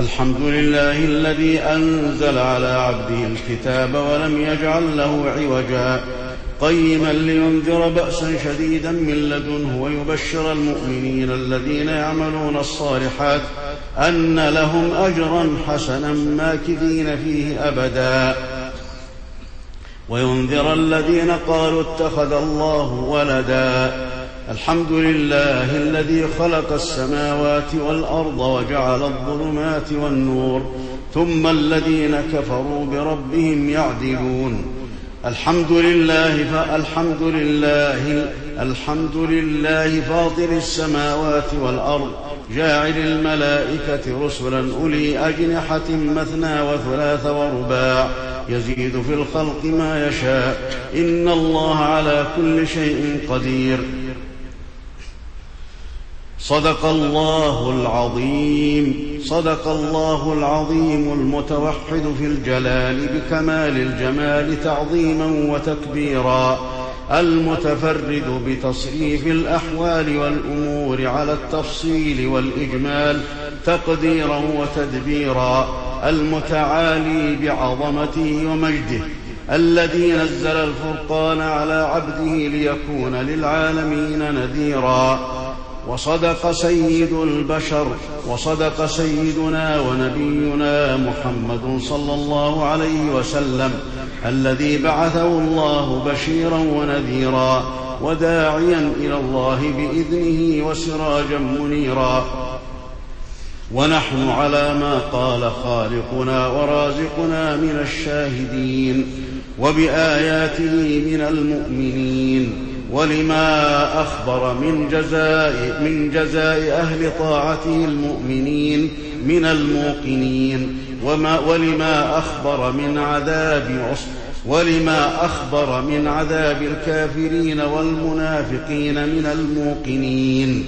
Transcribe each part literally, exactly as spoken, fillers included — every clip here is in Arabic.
الحمد لله الذي أنزل على عبده الكتاب ولم يجعل له عوجا قيما لينذر بأسا شديدا من لدنه ويبشر المؤمنين الذين يعملون الصالحات أن لهم أجرا حسنا ماكثين فيه أبدا وينذر الذين قالوا اتخذ الله ولدا. الحمد لله الذي خلق السماوات والأرض وجعل الظلمات والنور ثم الذين كفروا بربهم يعدلون. الحمد لله فالحمد لله الحمد لله فاطر السماوات والأرض جاعل الملائكة رسلا أولي أجنحة مثنى وثلاث ورباع يزيد في الخلق ما يشاء إن الله على كل شيء قدير. صدق الله العظيم صدق الله العظيم المتوحد في الجلال بكمال الجمال تعظيما وتكبيرا المتفرد بتصريف الأحوال والأمور على التفصيل والإجمال تقديرا وتدبيرا المتعالي بعظمته ومجده الذي نزل الفرقان على عبده ليكون للعالمين نذيرا. وصدق سيد البشر وصدق سيدنا ونبينا محمد صلى الله عليه وسلم الذي بعثه الله بشيرا ونذيرا وداعيا إلى الله بإذنه وسراجا منيرا. ونحن على ما قال خالقنا ورازقنا من الشاهدين وبآياته من المؤمنين ولما أخبر من جزاء, من جزاء أهل طاعته المؤمنين من الموقنين وما ولما أخبر من عذاب ولما أخبر من عذاب الكافرين والمنافقين من الموقنين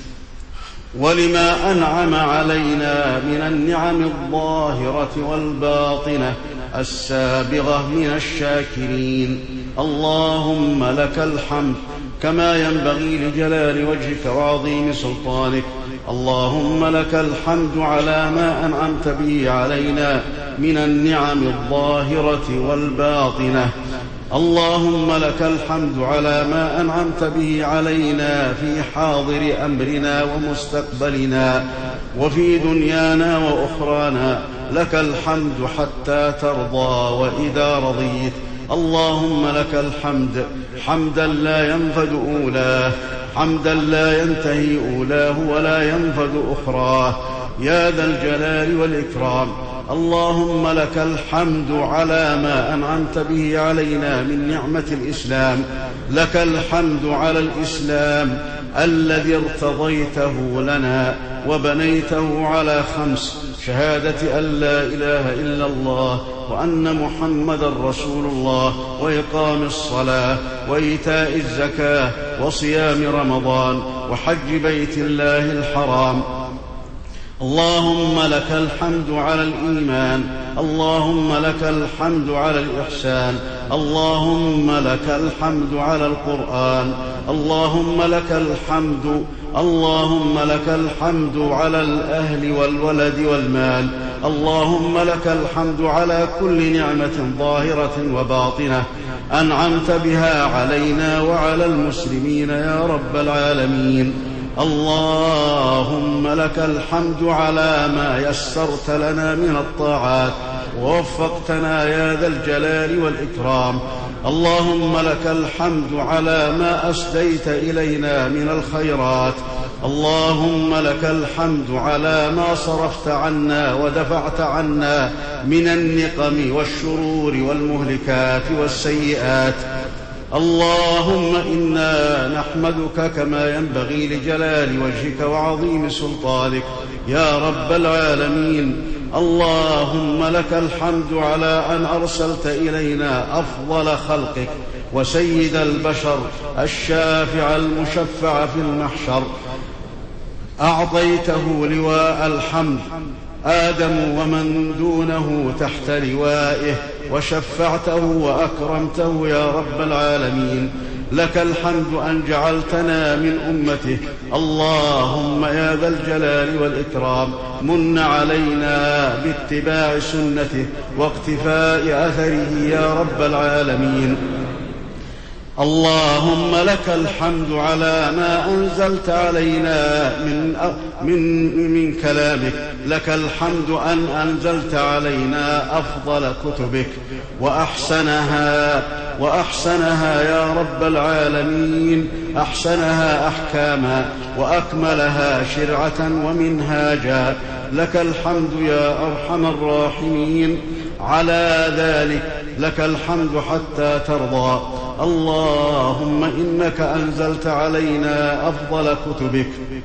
ولما أنعم علينا من النعم الظاهرة والباطنة السابغة من الشاكرين. اللهم لك الحمد كما ينبغي لجلال وجهك وعظيم سلطانك. اللهم لك الحمد على ما أنعمت به علينا من النعم الظاهرة والباطنة. اللهم لك الحمد على ما أنعمت به علينا في حاضر أمرنا ومستقبلنا وفي دنيانا وأخرانا. لك الحمد حتى ترضى وإذا رضيت. اللهم لك الحمد حمدا لا ينفد أولاه حمدا لا ينتهي أولاه ولا ينفد أخراه يا ذا الجلال والإكرام. اللهم لك الحمد على ما أنعمت به علينا من نعمة الإسلام. لك الحمد على الإسلام الذي ارتضيته لنا وبنيته على خمس: شهادة أن لا إله إلا الله وأن محمدا رسول الله وإقام الصلاة وإيتاء الزكاة وصيام رمضان وحج بيت الله الحرام. اللهم لك الحمد على الإيمان. اللهم لك الحمد على الإحسان. اللهم لك الحمد على القرآن. اللهم لك الحمد اللهم لك الحمد على الأهل والولد والمال. اللهم لك الحمد على كل نعمة ظاهرة وباطنة أنعمت بها علينا وعلى المسلمين يا رب العالمين. اللهم لك الحمد على ما يسرت لنا من الطاعات ووفقتنا يا ذا الجلال والإكرام. اللهم لك الحمد على ما أسديت إلينا من الخيرات. اللهم لك الحمد على ما صرفت عنا ودفعت عنا من النقم والشرور والمهلكات والسيئات. اللهم إنا نحمدك كما ينبغي لجلال وجهك وعظيم سلطانك يا رب العالمين. اللهم لك الحمد على أن أرسلت إلينا أفضل خلقك وسيد البشر الشافع المشفع في المحشر. أعطيته لواء الحمد آدم ومن دونه تحت لوائه وشفعته وأكرمته يا رب العالمين. لك الحمد أن جعلتنا من أمته. اللهم يا ذا الجلال والإكرام من علينا باتباع سنته واقتفاء أثره يا رب العالمين. اللهم لك الحمد على ما أنزلت علينا من, من, من كلامك. لك الحمد أن أنزلت علينا أفضل كتبك وأحسنها وأحسنها يا رب العالمين، أحسنها أحكاما وأكملها شرعة ومنهاجا. لك الحمد يا أرحم الراحمين على ذلك. لك الحمد حتى ترضى. اللهم إنك أنزلت علينا أفضل كتبك.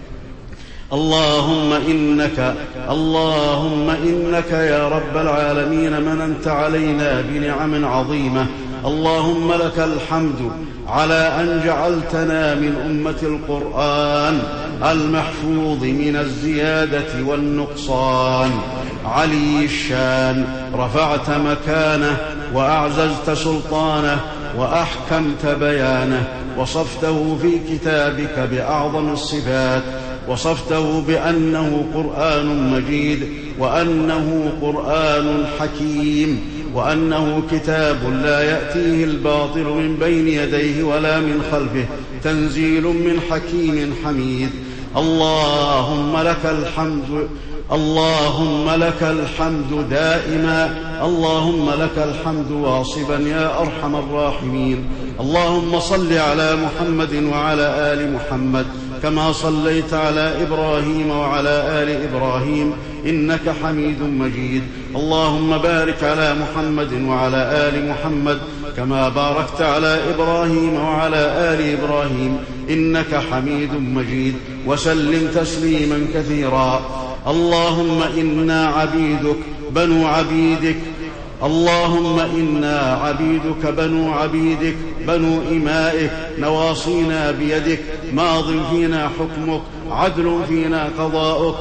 اللهم إنك اللهم إنك يا رب العالمين مننت علينا بنعم عظيمة. اللهم لك الحمد على أن جعلتنا من أمة القرآن المحفوظ من الزيادة والنقصان، علي الشان، رفعت مكانه وأعززت سلطانه وأحكمت بيانه، وصفته في كتابك بأعظم الصفات، وصفته بأنه قرآن مجيد، وأنه قرآن حكيم، وأنه كتاب لا يأتيه الباطل من بين يديه ولا من خلفه، تنزيل من حكيم حميد. اللهم لك الحمد اللهم لك الحمد دائما. اللهم لك الحمد واصبا يا أرحم الراحمين. اللهم صل على محمد وعلى آل محمد كما صليت على إبراهيم وعلى آل إبراهيم إنك حميد مجيد. اللهم بارك على محمد وعلى آل محمد كما باركت على إبراهيم وعلى آل إبراهيم إنك حميد مجيد، وسلم تسليما كثيرا. اللهم إنا عبيدك بنو عبيدك اللهم إنا عبيدك بنو عبيدك بنو إمائك، نواصينا بيدك، ماض فينا حكمك، عدل فينا قضاؤك.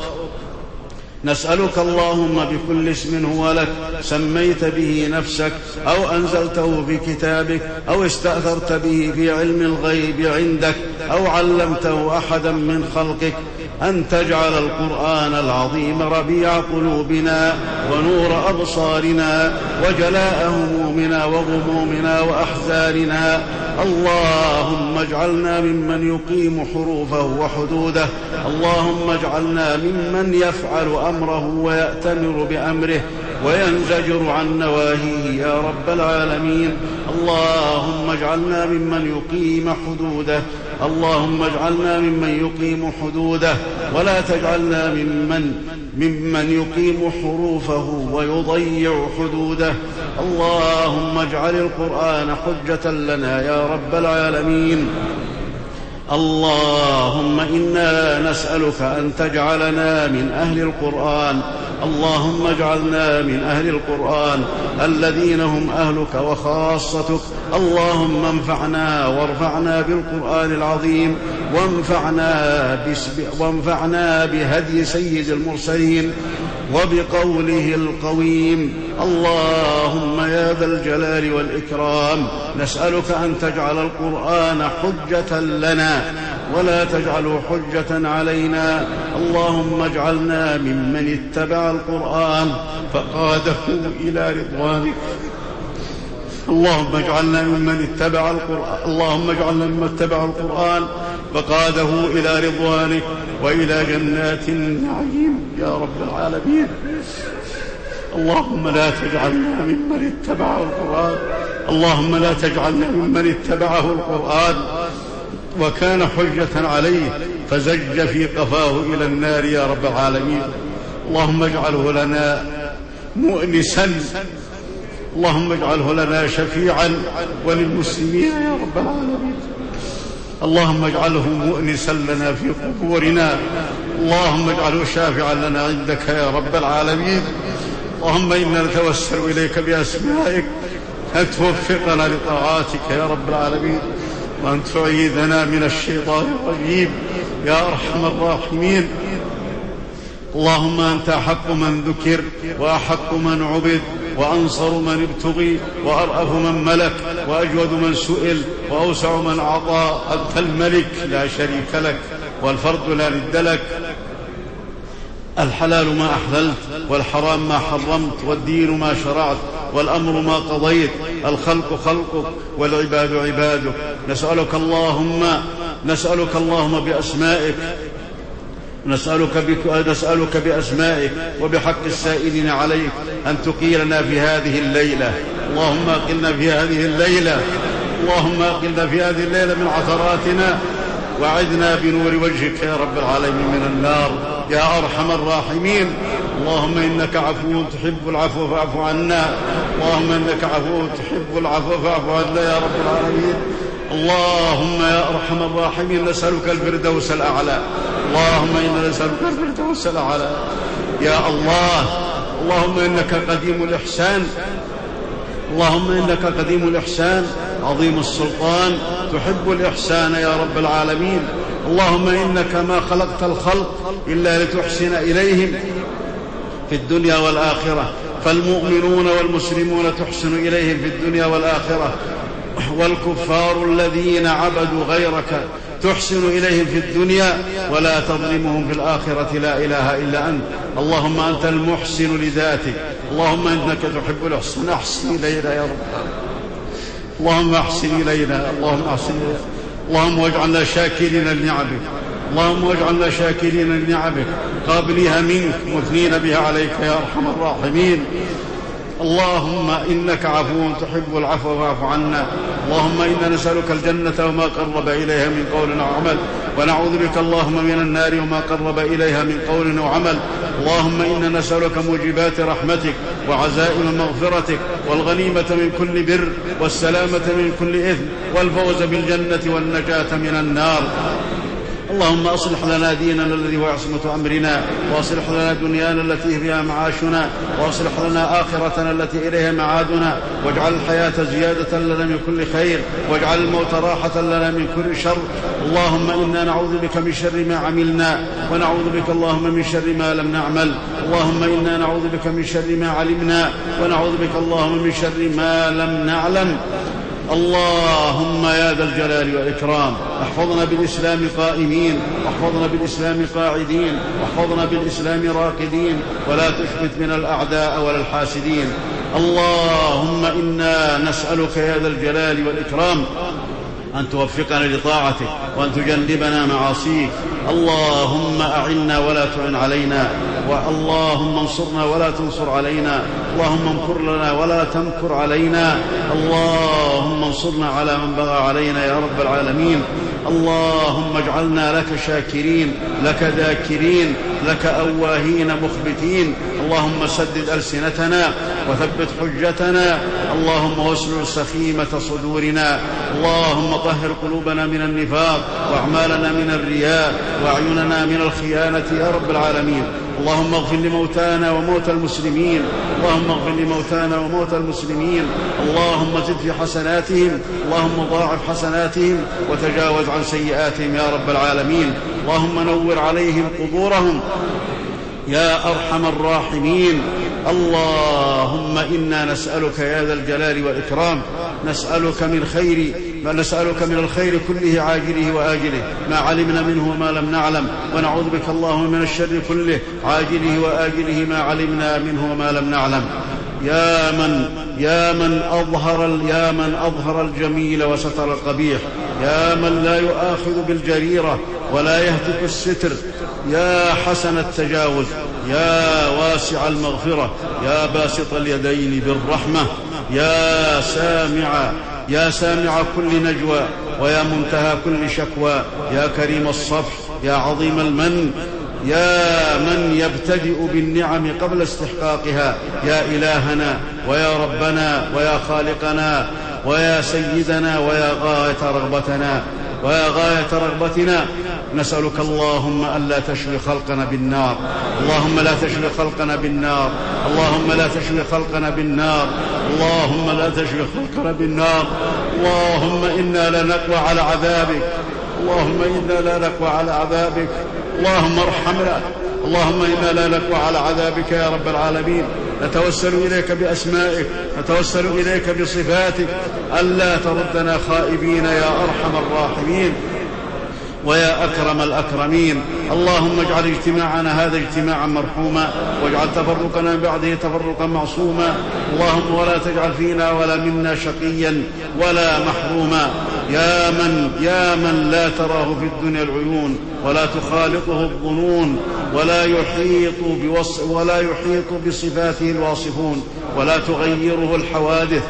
نسألك اللهم بكل اسم هو لك سميت به نفسك أو أنزلته في كتابك أو استأثرت به في علم الغيب عندك أو علمته أحدا من خلقك، أن تجعل القرآن العظيم ربيع قلوبنا ونور أبصارنا وجلاء همومنا وغمومنا وأحزاننا. اللهم اجعلنا ممن يقيم حروفه وحدوده. اللهم اجعلنا ممن يفعل أمره ويأتمر بأمره وينزجر عن نواهيه يا رب العالمين. اللهم اجعلنا ممن يقيم حدوده. اللهم اجعلنا ممن يقيم حدوده، ولا تجعلنا ممن ممن يقيم حروفه ويضيع حدوده. اللهم اجعل القرآن حجة لنا يا رب العالمين. اللهم إنا نسألك أن تجعلنا من أهل القرآن. اللهم اجعلنا من أهل القرآن الذين هم أهلك وخاصتك. اللهم انفعنا وارفعنا بالقرآن العظيم، وانفعنا, وانفعنا بهدي سيد المرسلين وبقوله القويم. اللهم يا ذا الجلال والإكرام نسألك أن تجعل القرآن حجة لنا ولا تجعله حجة علينا. اللهم اجعلنا ممن اتبع القرآن فقاده إلى رضوانك. اللهم اجعلنا ممن اتبع القرآن اللهم اجعلنا ممن اتبع القرآن فقاده إلى رضوانك وإلى جنات النعيم يا رب العالمين. اللهم لا تجعلنا ممن اتبع القرآن اللهم لا تجعلنا ممن اتبعه القرآن وكان حجة عليه فزج في قفاه إلى النار يا رب العالمين. اللهم اجعله لنا مؤنسا، اللهم اجعله لنا شفيعا وللمسلمين يا رب العالمين. اللهم اجعله مؤنسا لنا في قبورنا، اللهم اجعله شافعا لنا عندك يا رب العالمين. اللهم إنا نتوسل إليك بأسمائك أن توفقنا لطاعاتك يا رب العالمين، وأن تعيذنا من الشيطان الرجيم يا أرحم الراحمين. اللهم أنت أحق من ذكر وأحق من عبد وأنصر من ابتغي وأرأف من ملك وأجود من سئل وأوسع من أعطى. أنت الملك لا شريك لك والفرد لا ند لك. الحلال ما أحللت والحرام ما حرمت والدين ما شرعت والأمر ما قضيت. الخلق خلقك والعباد عبادك. نسألك اللهم نسألك اللهم بأسمائك نسألك, بك نسألك بأسمائك وبحق السائلين عليك أن تقيلنا في هذه الليلة. اللهم أقلنا في هذه الليلة اللهم أقلنا في هذه الليلة من عثراتنا وعدنا بنور وجهك يا رب العالمين من النار يا أرحم الراحمين. اللهم إنك عفو تحب العفو فاعف عنا. اللهم إنك عفو تحب العفو فاعف عنا يا رب العالمين. اللهم يا أرحم الراحمين نسألك الفردوس الأعلى. اللهم إنا نسألك الفردوس الأعلى يا الله. اللهم إنك قديم الإحسان اللهم إنك قديم الإحسان عظيم السلطان تحب الإحسان يا رب العالمين. اللهم إنك ما خلقت الخلق إلا لتحسن إليهم في الدنيا والآخرة. فالمؤمنون والمسلمون تحسن إليهم في الدنيا والآخرة والكفار الذين عبدوا غيرك تحسن إليهم في الدنيا ولا تظلمهم في الآخرة. لا إله إلا أنت. اللهم أنت المحسن لذاتك. اللهم إنك تحب الإحسان أحسن إلينا يا رب. اللهم أحسن إلينا اللهم أحسن إلينا. اللهم واجعلنا شاكرين لنعمك. اللهم واجعلنا شاكرين لنعمك قابليها منك مثنين بها عليك يا أرحم الراحمين. اللهم إنك عفو تحب العفو فاعف عنا. اللهم إنا نسألك الجنة وما قرب إليها من قول أو عمل ونعوذ بك اللهم من النار وما قرب إليها من قول أو عمل. اللهم إنا نسألك موجبات رحمتك وعزائم مغفرتك والغنيمة من كل بر والسلامة من كل إثم والفوز بالجنة والنجاة من النار. اللهم أصلح لنا ديننا الذي هو عصمة أمرنا وأصلح لنا دنيانا التي فيها معاشنا وأصلح لنا آخرتنا التي إليها معادنا واجعل الحياة زيادة لنا من كل خير واجعل الموت راحة لنا من كل شر. اللهم إنا نعوذ بك من شر ما عملنا ونعوذ بك اللهم من شر ما لم نعمل. اللهم إنا نعوذ بك من شر ما علمنا ونعوذ بك اللهم من شر ما لم نعلم. اللهم يا ذا الجلال والإكرام احفظنا بالإسلام قائمين واحفظنا بالإسلام قاعدين واحفظنا بالإسلام راقدين ولا تشمت من الأعداء ولا الحاسدين. اللهم إنا نسألك يا ذا الجلال والإكرام أن توفقنا لطاعتك وأن تجنبنا معاصيك. اللهم أعنا ولا تعن علينا واللهم انصرنا ولا تنصر علينا. اللهم امكر لنا ولا تمكر علينا. اللهم انصرنا على من بغى علينا يا رب العالمين. اللهم اجعلنا لك شاكرين لك ذاكرين لك أواهين مخبتين. اللهم سدد ألسنتنا وثبت حجتنا. اللهم واسلل سخيمة صدورنا. اللهم طهر قلوبنا من النفاق وأعمالنا من الرياء وأعيننا من الخيانة يا رب العالمين. اللهم اغفر لموتانا وموتى المسلمين. اللهم اغفر لموتانا وموتى المسلمين. اللهم زد في حسناتهم. اللهم ضاعف حسناتهم وتجاوز عن سيئاتهم يا رب العالمين. اللهم نور عليهم قبورهم يا أرحم الراحمين. اللهم إنا نسألك يا ذا الجلال والإكرام نسألك من خير نسألك من الخير كله عاجله وآجله ما علمنا منه وما لم نعلم ونعوذ بك اللهم من الشر كله عاجله وآجله ما علمنا منه وما لم نعلم. يا من يا من أظهر يا من أظهر الجميل وستر القبيح. يا من لا يؤاخذ بالجريرة ولا يهتك الستر. يا حسن التجاوز يا واسع المغفرة يا باسط اليدين بالرحمة يا سامع يا سامع كل نجوى ويا منتهى كل شكوى يا كريم الصفح يا عظيم المن يا من يبتدئ بالنعم قبل استحقاقها. يا إلهنا ويا ربنا ويا خالقنا ويا سيدنا ويا غاية رغبتنا ويا غاية رغبتنا نسألك اللهم ألا تشوي خلقنا بالنار. اللهم لا تشوي خلقنا بالنار. اللهم لا تشوي خلقنا بالنار. اللهم لا تشوي خلقنا بالنار. اللهم إنا لا نقوى على عذابك. اللهم إنا لا نقوى على عذابك. اللهم ارحمنا اللهم إنا لا نقوى على عذابك يا رب العالمين، نتوسل إليك بأسمائك، نتوسل إليك بصفاتك ألا تردنا خائبين يا أرحم الراحمين ويا أكرم الأكرمين. اللهم اجعل اجتماعنا هذا اجتماعا مرحوما، واجعل تفرقنا من بعده تفرقا معصوما. اللهم ولا تجعل فينا ولا منا شقيا ولا محروما، يا من يا من لا تراه في الدنيا العيون ولا تخالطه الظنون ولا يحيط بوص ولا يحيط بصفاته الواصفون ولا تغيره الحوادث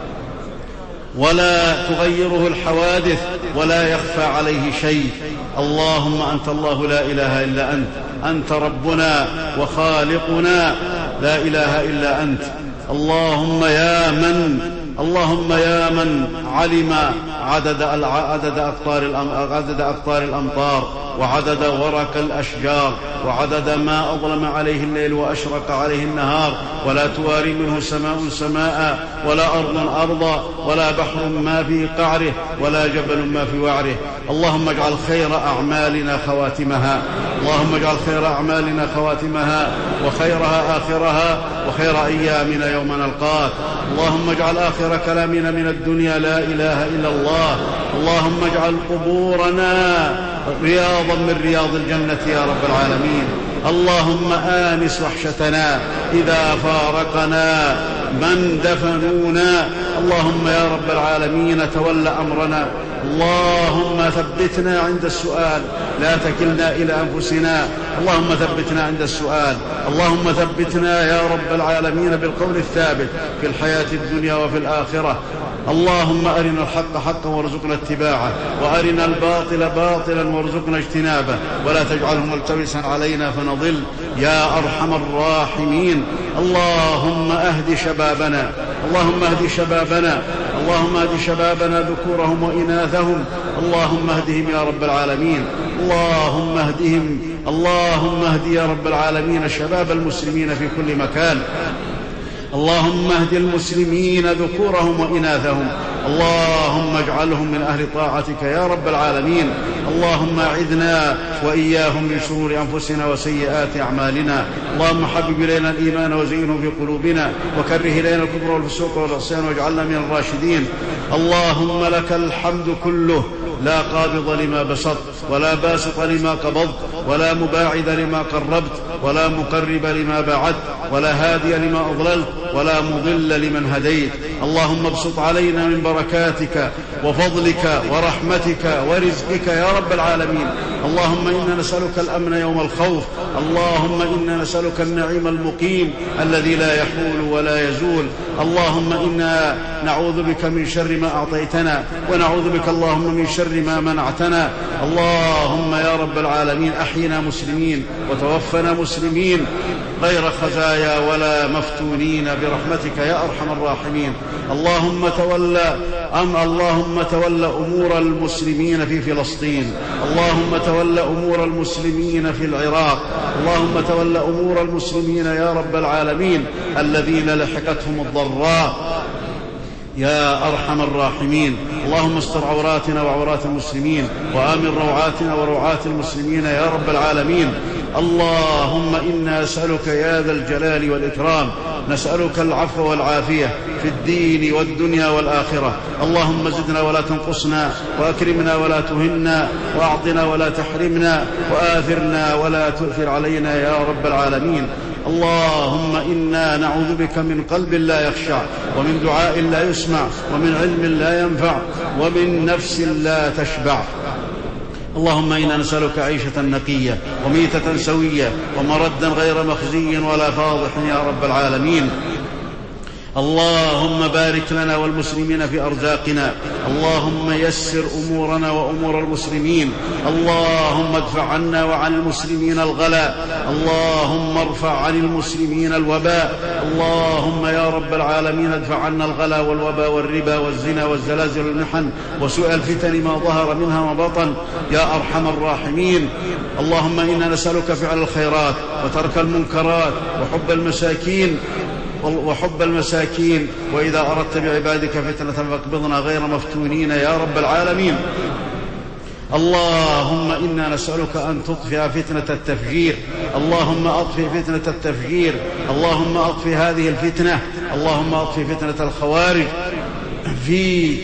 ولا تغيره الحوادث ولا يخفى عليه شيء. اللهم أنت الله لا إله إلا أنت، أنت ربنا وخالقنا لا إله إلا أنت. اللهم يا من اللهم يا من علم عدد عدد أقطار عدد أقطار الأمطار وعدد ورق الأشجار وعدد ما أظلم عليه الليل وأشرق عليه النهار، ولا تواري منه سماء سماء ولا أرض أرضا ولا بحر ما في قعره ولا جبل ما في وعره. اللهم اجعل خير أعمالنا خواتمها، اللهم اجعل خير أعمالنا خواتمها وخيرها آخرها وخير أيامنا يوم نلقاك. اللهم اجعل آخر كلامنا من الدنيا لا إله إلا الله. اللهم اجعل قبورنا رياضا من رياض الجنة يا رب العالمين. اللهم آنس وحشتنا إذا فارقنا من دفنونا. اللهم يا رب العالمين تول أمرنا. اللهم ثبتنا عند السؤال، لا تكلنا إلى أنفسنا. اللهم ثبتنا عند السؤال. اللهم ثبتنا يا رب العالمين بالقول الثابت في الحياة الدنيا وفي الآخرة. اللهم أرنا الحق حقا وارزقنا اتباعه، وأرنا الباطل باطلا وارزقنا اجتنابه، ولا تجعله ملتبسا علينا فنضل يا أرحم الراحمين. اللهم أهد شبابنا، اللهم اهد شبابنا، اللهم اهد شبابنا ذكورهم وإناثهم. اللهم اهدهم يا رب العالمين. اللهم اهدهم، اللهم اهد يا رب العالمين شباب المسلمين في كل مكان. اللهم اهد المسلمين ذكورهم وإناثهم. اللهم اجعلهم من أهل طاعتك يا رب العالمين. اللهم أعذنا وإياهم من شرور أنفسنا وسيئات أعمالنا. اللهم حبب إلينا الإيمان وزينه في قلوبنا، وكره إلينا الكفر والفسوق والعصيان واجعلنا من الراشدين. اللهم لك الحمد كله، لا قابض لما بسطت ولا باسط لما قبضت ولا مباعد لما قربت ولا مقرب لما بعدت ولا هادي لما أضللت ولا مضل لمن هديت. اللهم ابسط علينا من بركاتك وفضلك ورحمتك ورزقك يا رب العالمين. اللهم إنا نسألك الأمن يوم الخوف. اللهم إنا نسألك النعيم المقيم الذي لا يحول ولا يزول. اللهم إنا نعوذ بك من شر ما أعطيتنا، ونعوذ بك اللهم من شر ما منعتنا. اللهم يا رب العالمين أحينا مسلمين وتوفنا مسلمين غير خزايا ولا مفتونين برحمتك يا أرحم الراحمين. اللهم تولى أم اللهم تولى أمور المسلمين في فلسطين. اللهم تولى أمور المسلمين في العراق. اللهم تولى أمور المسلمين يا رب العالمين الذين لحقتهم الضراء يا أرحم الراحمين. اللهم استر عوراتنا وعورات المسلمين، وآمن روعاتنا وروعات المسلمين يا رب العالمين. اللهم إنا نسألك يا ذا الجلال والإكرام، نسألك العفو والعافية في الدين والدنيا والآخرة. اللهم زدنا ولا تنقصنا، وأكرمنا ولا تهنا، وأعطنا ولا تحرمنا، وآثرنا ولا تؤثر علينا يا رب العالمين. اللهم إنا نعوذ بك من قلب لا يخشع، ومن دعاء لا يسمع، ومن علم لا ينفع، ومن نفس لا تشبع. اللهم إنا نسألك عيشة نقية وميتة سوية ومردا غير مخزي ولا فاضح يا رب العالمين. اللهم بارك لنا والمسلمين في أرزاقنا. اللهم يسر أمورنا وأمور المسلمين. اللهم ادفع عنا وعن المسلمين الغلاء. اللهم ارفع عن المسلمين الوباء. اللهم يا رب العالمين ادفع عنا الغلاء والوباء والربا والزنا والزلازل والمحن وسوء الفتن ما ظهر منها وبطن يا أرحم الراحمين. اللهم إنا نسألك فعل الخيرات وترك المنكرات وحب المساكين وحب المساكين وإذا أردت بعبادك فتنة فاقبضنا غير مفتونين يا رب العالمين. اللهم إنا نسألك أن تطفئ فتنة التفجير، اللهم أطفئ فتنة التفجير، اللهم أطفئ هذه الفتنة، اللهم أطفئ فتنة الخوارج في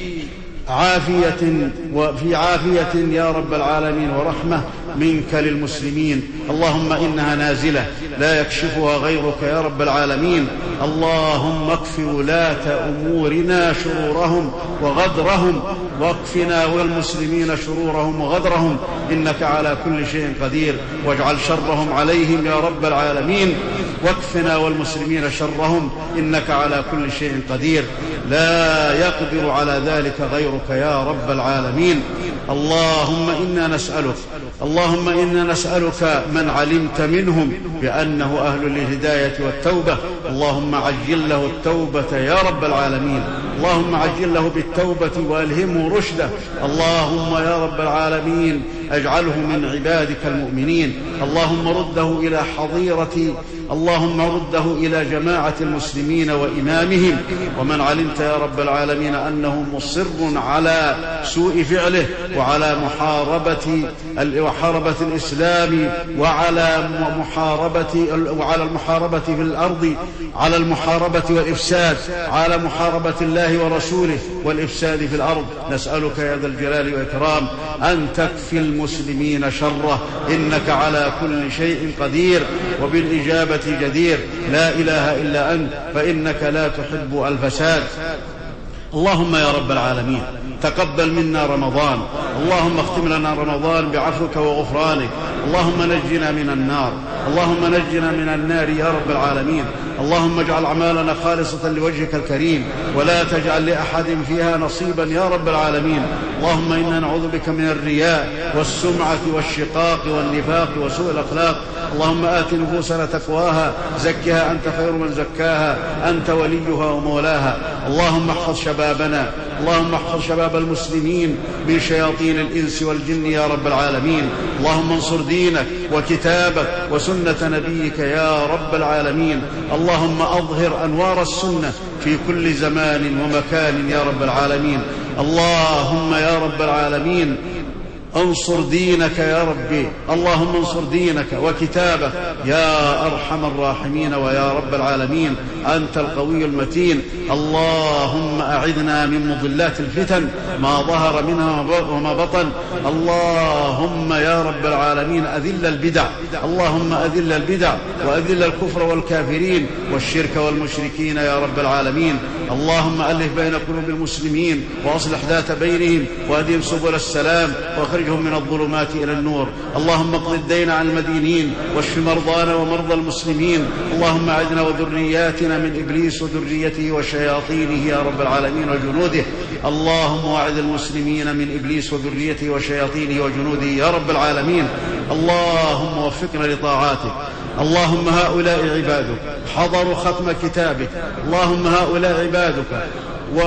عافية وفي عافية يا رب العالمين ورحمة منك للمسلمين. اللهم إنها نازلة لا يكشفها غيرك يا رب العالمين. اللهم اكف ولاة أمورنا شرورهم وغدرهم، واكفنا والمسلمين شرورهم وغدرهم، إنك على كل شيء قدير، واجعل شرهم عليهم يا رب العالمين، واكفنا والمسلمين شرهم، إنك على كل شيء قدير، لا يقدر على ذلك غيرك يا رب العالمين. اللهم إنا نسألك اللهم إنا نسألك من علمت منهم بأنه أهل للهداية والتوبة، اللهم عجل له التوبة يا رب العالمين، اللهم عجل له بالتوبة وألهمه رشده، اللهم يا رب العالمين اجعله من عبادك المؤمنين، اللهم رده إلى حظيرة اللهم رده إلى جماعة المسلمين وإمامهم. ومن علمت يا رب العالمين أنه مصر على سوء فعله وعلى محاربة محاربة الإسلام وعلى محاربة وعلى المحاربة في الأرض، على المحاربة والإفساد، على محاربة الله ورسوله والإفساد في الأرض، نسألك يا ذا الجلال والإكرام أن تكفي المسلمين شره، إنك على كل شيء قدير وبالإجابة جدير، لا إله إلا أنت، فإنك لا تحب الفساد. اللهم يا رب العالمين تقبل منا رمضان، اللهم اختم لنا رمضان بعفوك وغفرانك، اللهم نجنا من النار، اللهم نجنا من النار يا رب العالمين، اللهم اجعل أعمالنا خالصة لوجهك الكريم، ولا تجعل لأحد فيها نصيبا يا رب العالمين. اللهم إنا نعوذ بك من الرياء والسمعة والشقاق والنفاق وسوء الأخلاق. اللهم آت نفوسنا تقواها، زكها أنت خير من زكاها، أنت وليها ومولاها. اللهم احفظ شبابنا، اللهم احفظ شباب المسلمين من شياطين الإنس والجن يا رب العالمين. اللهم انصر دينك وكتابك وسنة نبيك يا رب العالمين. اللهم أظهر أنوار السنة في كل زمان ومكان يا رب العالمين. اللهم يا رب العالمين انصر دينك يا ربي، اللهم انصر دينك وكتابك يا أرحم الراحمين ويا رب العالمين، أنت القوي المتين. اللهم أعذنا من مضلات الفتن ما ظهر منها وما بطن. اللهم يا رب العالمين أذل البدع، اللهم أذل البدع وأذل الكفر والكافرين والشرك والمشركين يا رب العالمين. اللهم ألف بين قلوب المسلمين وأصلح ذات بينهم وأهدهم سبل السلام واخرجهم من الظلمات إلى النور. اللهم اقض الدين عن المدينين واشف مرضانا ومرضى المسلمين. اللهم أعذنا وذرياتنا من إبليس وذريته وشياطينه يا رب العالمين وجنوده. اللهم أعذ المسلمين من إبليس وذريته وشياطينه وجنوده يا رب العالمين. اللهم وفقنا لطاعاتك. اللهم هؤلاء عبادك حضروا ختم كتابك، اللهم هؤلاء عبادك و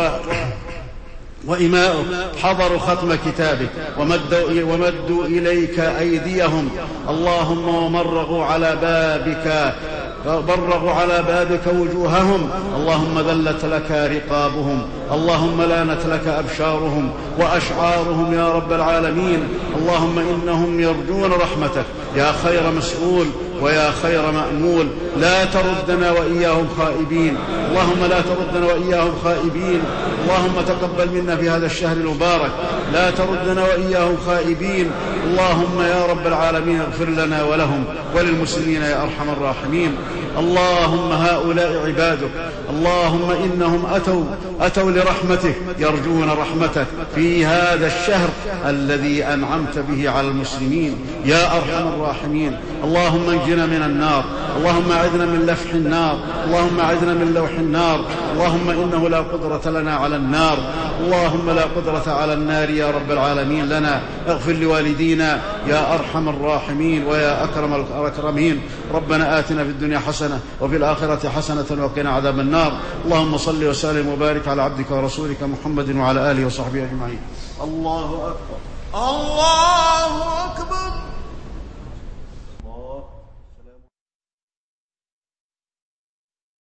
وإماؤك حضروا ختم كتابك ومدوا, ومدوا إليك أيديهم، اللهم ومرغوا على بابك برغوا على بابك وجوههم، اللهم ذلت لك رقابهم، اللهم لانت لك أبشارهم وأشعارهم يا رب العالمين. اللهم إنهم يرجون رحمتك يا خير مسؤول ويا خير مأمول، لا تردنا وإياهم خائبين، اللهم لا تردنا وإياهم خائبين. اللهم تقبل منا في هذا الشهر المبارك، لا تردنا وإياهم خائبين. اللهم يا رب العالمين اغفر لنا ولهم وللمسلمين يا أرحم الراحمين. اللهم هؤلاء عبادك، اللهم إنهم أتوا أتوا لرحمتك يرجون رحمتك في هذا الشهر الذي أنعمت به على المسلمين يا أرحم الراحمين. اللهم انجنا من النار، اللهم أعذنا من لفح النار، اللهم أعذنا من لوح النار. اللهم إنه لا قدرة لنا على النار، اللهم لا قدرة على النار يا رب العالمين لنا. اغفر لوالدينا يا أرحم الراحمين ويا أكرم الأكرمين. ربنا آتنا في الدنيا حسنة وفي الآخرة حسنة وقنا عذاب النار. اللهم صل وسلم وبارك على عبدك ورسولك محمد وعلى آله وصحبه أجمعين. الله أكبر، الله أكبر.